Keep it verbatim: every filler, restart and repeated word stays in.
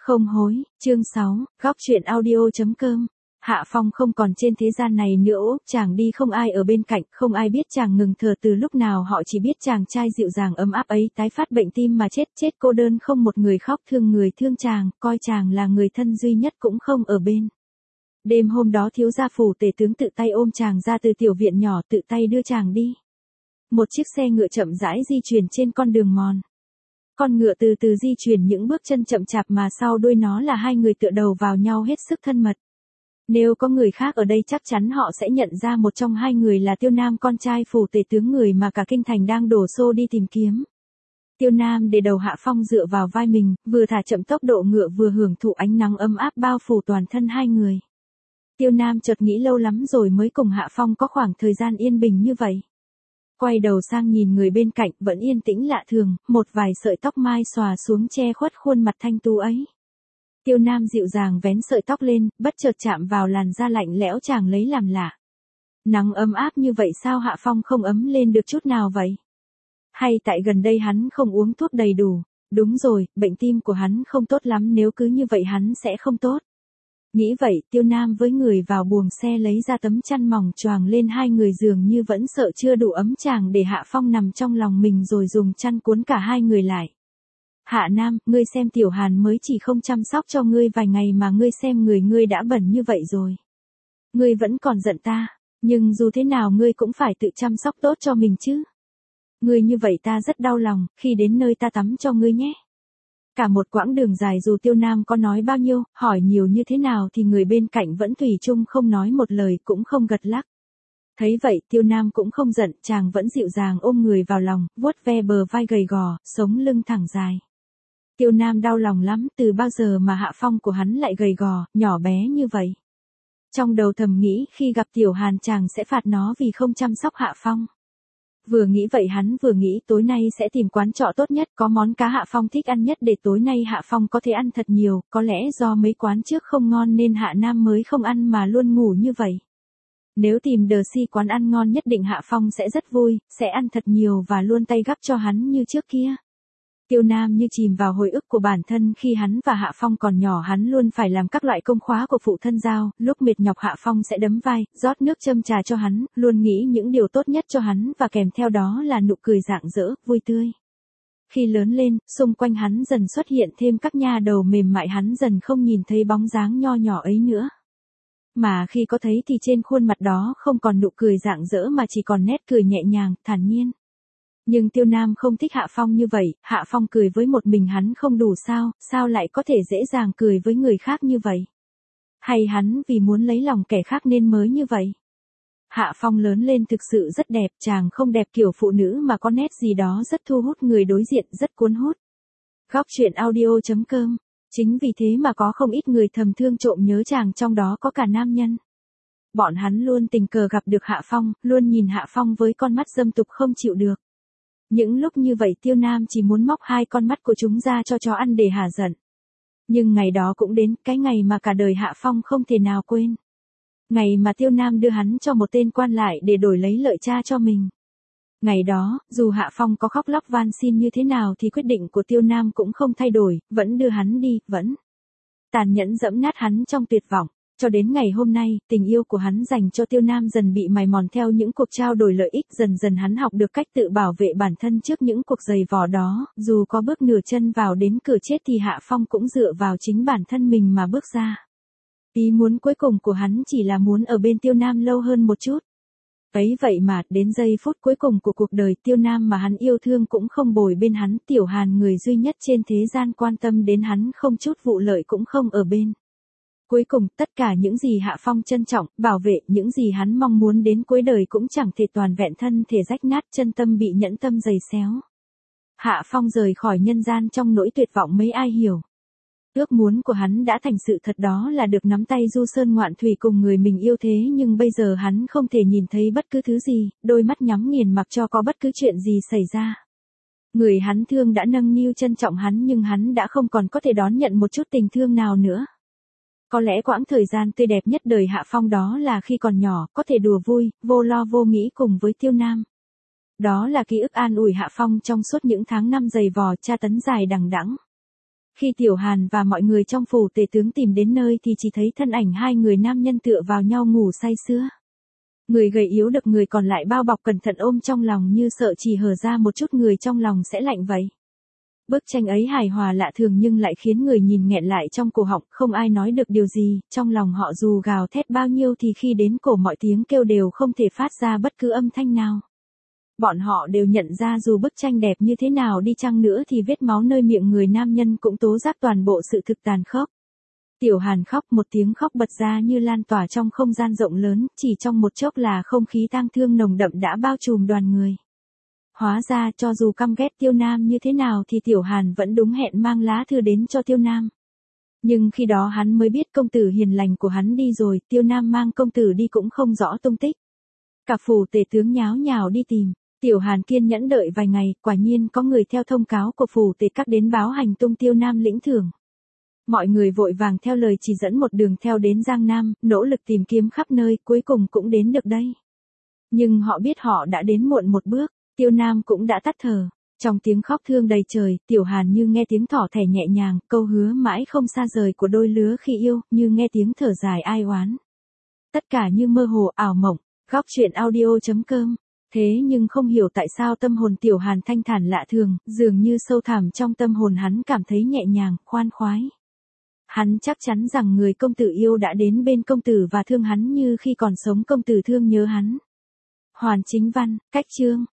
Không hối, chương sáu, góc chuyện audio.com. Hạ Phong không còn trên thế gian này nữa, chàng đi không ai ở bên cạnh, không ai biết chàng ngừng thở từ lúc nào, họ chỉ biết chàng trai dịu dàng ấm áp ấy tái phát bệnh tim mà chết, chết cô đơn không một người khóc thương người thương chàng, coi chàng là người thân duy nhất cũng không ở bên. Đêm hôm đó thiếu gia phủ tể tướng tự tay ôm chàng ra từ tiểu viện nhỏ, tự tay đưa chàng đi. Một chiếc xe ngựa chậm rãi di chuyển trên con đường mòn. Con ngựa từ từ di chuyển những bước chân chậm chạp mà sau đuôi nó là hai người tựa đầu vào nhau hết sức thân mật. Nếu có người khác ở đây chắc chắn họ sẽ nhận ra một trong hai người là Tiêu Nam, con trai phủ tể tướng, người mà cả kinh thành đang đổ xô đi tìm kiếm. Tiêu Nam để đầu Hạ Phong dựa vào vai mình, vừa thả chậm tốc độ ngựa vừa hưởng thụ ánh nắng ấm áp bao phủ toàn thân hai người. Tiêu Nam chợt nghĩ lâu lắm rồi mới cùng Hạ Phong có khoảng thời gian yên bình như vậy. Quay đầu sang nhìn người bên cạnh vẫn yên tĩnh lạ thường, một vài sợi tóc mai xòa xuống che khuất khuôn mặt thanh tú ấy. Tiêu Nam dịu dàng vén sợi tóc lên, bất chợt chạm vào làn da lạnh lẽo chàng lấy làm lạ. Nắng ấm áp như vậy sao Hạ Phong không ấm lên được chút nào vậy? Hay tại gần đây hắn không uống thuốc đầy đủ? Đúng rồi, bệnh tim của hắn không tốt lắm, nếu cứ như vậy hắn sẽ không tốt. Nghĩ vậy, Tiêu Nam với người vào buồng xe lấy ra tấm chăn mỏng choàng lên hai người, dường như vẫn sợ chưa đủ ấm chàng để Hạ Phong nằm trong lòng mình rồi dùng chăn cuốn cả hai người lại. Hạ Nam, ngươi xem Tiểu Hàn mới chỉ không chăm sóc cho ngươi vài ngày mà ngươi xem người ngươi đã bẩn như vậy rồi. Ngươi vẫn còn giận ta, nhưng dù thế nào ngươi cũng phải tự chăm sóc tốt cho mình chứ. Ngươi như vậy ta rất đau lòng, khi đến nơi ta tắm cho ngươi nhé. Cả một quãng đường dài dù Tiêu Nam có nói bao nhiêu, hỏi nhiều như thế nào thì người bên cạnh vẫn thủy chung không nói một lời, cũng không gật lắc. Thấy vậy, Tiêu Nam cũng không giận, chàng vẫn dịu dàng ôm người vào lòng, vuốt ve bờ vai gầy gò, sống lưng thẳng dài. Tiêu Nam đau lòng lắm, từ bao giờ mà Hạ Phong của hắn lại gầy gò, nhỏ bé như vậy. Trong đầu thầm nghĩ khi gặp Tiểu Hàn chàng sẽ phạt nó vì không chăm sóc Hạ Phong. Vừa nghĩ vậy hắn vừa nghĩ tối nay sẽ tìm quán trọ tốt nhất, có món cá Hạ Phong thích ăn nhất để tối nay Hạ Phong có thể ăn thật nhiều, có lẽ do mấy quán trước không ngon nên Hạ Nam mới không ăn mà luôn ngủ như vậy. Nếu tìm đờ si quán ăn ngon nhất định Hạ Phong sẽ rất vui, sẽ ăn thật nhiều và luôn tay gắp cho hắn như trước kia. Tiêu Nam như chìm vào hồi ức của bản thân khi hắn và Hạ Phong còn nhỏ, hắn luôn phải làm các loại công khóa của phụ thân giao, lúc mệt nhọc Hạ Phong sẽ đấm vai, rót nước châm trà cho hắn, luôn nghĩ những điều tốt nhất cho hắn và kèm theo đó là nụ cười rạng rỡ, vui tươi. Khi lớn lên, xung quanh hắn dần xuất hiện thêm các nha đầu mềm mại, hắn dần không nhìn thấy bóng dáng nho nhỏ ấy nữa. Mà khi có thấy thì trên khuôn mặt đó không còn nụ cười rạng rỡ mà chỉ còn nét cười nhẹ nhàng, thản nhiên. Nhưng Tiêu Nam không thích Hạ Phong như vậy, Hạ Phong cười với một mình hắn không đủ sao, sao lại có thể dễ dàng cười với người khác như vậy? Hay hắn vì muốn lấy lòng kẻ khác nên mới như vậy? Hạ Phong lớn lên thực sự rất đẹp, chàng không đẹp kiểu phụ nữ mà có nét gì đó rất thu hút người đối diện, rất cuốn hút. Góc chuyện audio.com. Chính vì thế mà có không ít người thầm thương trộm nhớ chàng, trong đó có cả nam nhân. Bọn hắn luôn tình cờ gặp được Hạ Phong, luôn nhìn Hạ Phong với con mắt dâm tục không chịu được. Những lúc như vậy Tiêu Nam chỉ muốn móc hai con mắt của chúng ra cho chó ăn để hả giận. Nhưng ngày đó cũng đến, cái ngày mà cả đời Hạ Phong không thể nào quên. Ngày mà Tiêu Nam đưa hắn cho một tên quan lại để đổi lấy lợi cha cho mình. Ngày đó, dù Hạ Phong có khóc lóc van xin như thế nào thì quyết định của Tiêu Nam cũng không thay đổi, vẫn đưa hắn đi, vẫn tàn nhẫn dẫm nát hắn trong tuyệt vọng. Cho đến ngày hôm nay, tình yêu của hắn dành cho Tiêu Nam dần bị mài mòn theo những cuộc trao đổi lợi ích, dần dần hắn học được cách tự bảo vệ bản thân trước những cuộc giày vò đó, dù có bước nửa chân vào đến cửa chết thì Hạ Phong cũng dựa vào chính bản thân mình mà bước ra. Ý muốn cuối cùng của hắn chỉ là muốn ở bên Tiêu Nam lâu hơn một chút. Ấy vậy mà, đến giây phút cuối cùng của cuộc đời, Tiêu Nam mà hắn yêu thương cũng không bồi bên hắn, Tiểu Hàn người duy nhất trên thế gian quan tâm đến hắn không chút vụ lợi cũng không ở bên. Cuối cùng, tất cả những gì Hạ Phong trân trọng, bảo vệ, những gì hắn mong muốn đến cuối đời cũng chẳng thể toàn vẹn, thân thể rách nát, chân tâm bị nhẫn tâm giày xéo. Hạ Phong rời khỏi nhân gian trong nỗi tuyệt vọng mấy ai hiểu. Ước muốn của hắn đã thành sự thật, đó là được nắm tay du sơn ngoạn thủy cùng người mình yêu, thế nhưng bây giờ hắn không thể nhìn thấy bất cứ thứ gì, đôi mắt nhắm nghiền mặc cho có bất cứ chuyện gì xảy ra. Người hắn thương đã nâng niu trân trọng hắn nhưng hắn đã không còn có thể đón nhận một chút tình thương nào nữa. Có lẽ quãng thời gian tươi đẹp nhất đời Hạ Phong đó là khi còn nhỏ, có thể đùa vui, vô lo vô nghĩ cùng với Tiêu Nam. Đó là ký ức an ủi Hạ Phong trong suốt những tháng năm dày vò tra tấn dài đằng đẵng. Khi Tiểu Hàn và mọi người trong phủ tể tướng tìm đến nơi thì chỉ thấy thân ảnh hai người nam nhân tựa vào nhau ngủ say sưa. Người gầy yếu được người còn lại bao bọc cẩn thận ôm trong lòng như sợ chỉ hở ra một chút người trong lòng sẽ lạnh vậy. Bức tranh ấy hài hòa lạ thường nhưng lại khiến người nhìn nghẹn lại trong cổ họng, không ai nói được điều gì, trong lòng họ dù gào thét bao nhiêu thì khi đến cổ mọi tiếng kêu đều không thể phát ra bất cứ âm thanh nào. Bọn họ đều nhận ra dù bức tranh đẹp như thế nào đi chăng nữa thì vết máu nơi miệng người nam nhân cũng tố giác toàn bộ sự thực tàn khốc. Tiểu Hàn khóc, một tiếng khóc bật ra như lan tỏa trong không gian rộng lớn, chỉ trong một chốc là không khí tang thương nồng đậm đã bao trùm đoàn người. Hóa ra cho dù căm ghét Tiêu Nam như thế nào thì Tiểu Hàn vẫn đúng hẹn mang lá thư đến cho Tiêu Nam. Nhưng khi đó hắn mới biết công tử hiền lành của hắn đi rồi, Tiêu Nam mang công tử đi cũng không rõ tung tích. Cả phủ tể tướng nháo nhào đi tìm. Tiểu Hàn kiên nhẫn đợi vài ngày, quả nhiên có người theo thông cáo của phủ tể các đến báo hành tung Tiêu Nam lĩnh thưởng. Mọi người vội vàng theo lời chỉ dẫn một đường theo đến Giang Nam, nỗ lực tìm kiếm khắp nơi, cuối cùng cũng đến được đây. Nhưng họ biết họ đã đến muộn một bước, Tiêu Nam cũng đã tắt thở. Trong tiếng khóc thương đầy trời, Tiểu Hàn như nghe tiếng thỏ thẻ nhẹ nhàng, câu hứa mãi không xa rời của đôi lứa khi yêu, như nghe tiếng thở dài ai oán. Tất cả như mơ hồ ảo mộng, góc truyện audio chấm com. Thế nhưng không hiểu tại sao tâm hồn Tiểu Hàn thanh thản lạ thường, dường như sâu thẳm trong tâm hồn hắn cảm thấy nhẹ nhàng, khoan khoái. Hắn chắc chắn rằng người công tử yêu đã đến bên công tử và thương hắn như khi còn sống công tử thương nhớ hắn. Hoàn Chính Văn, cách chương.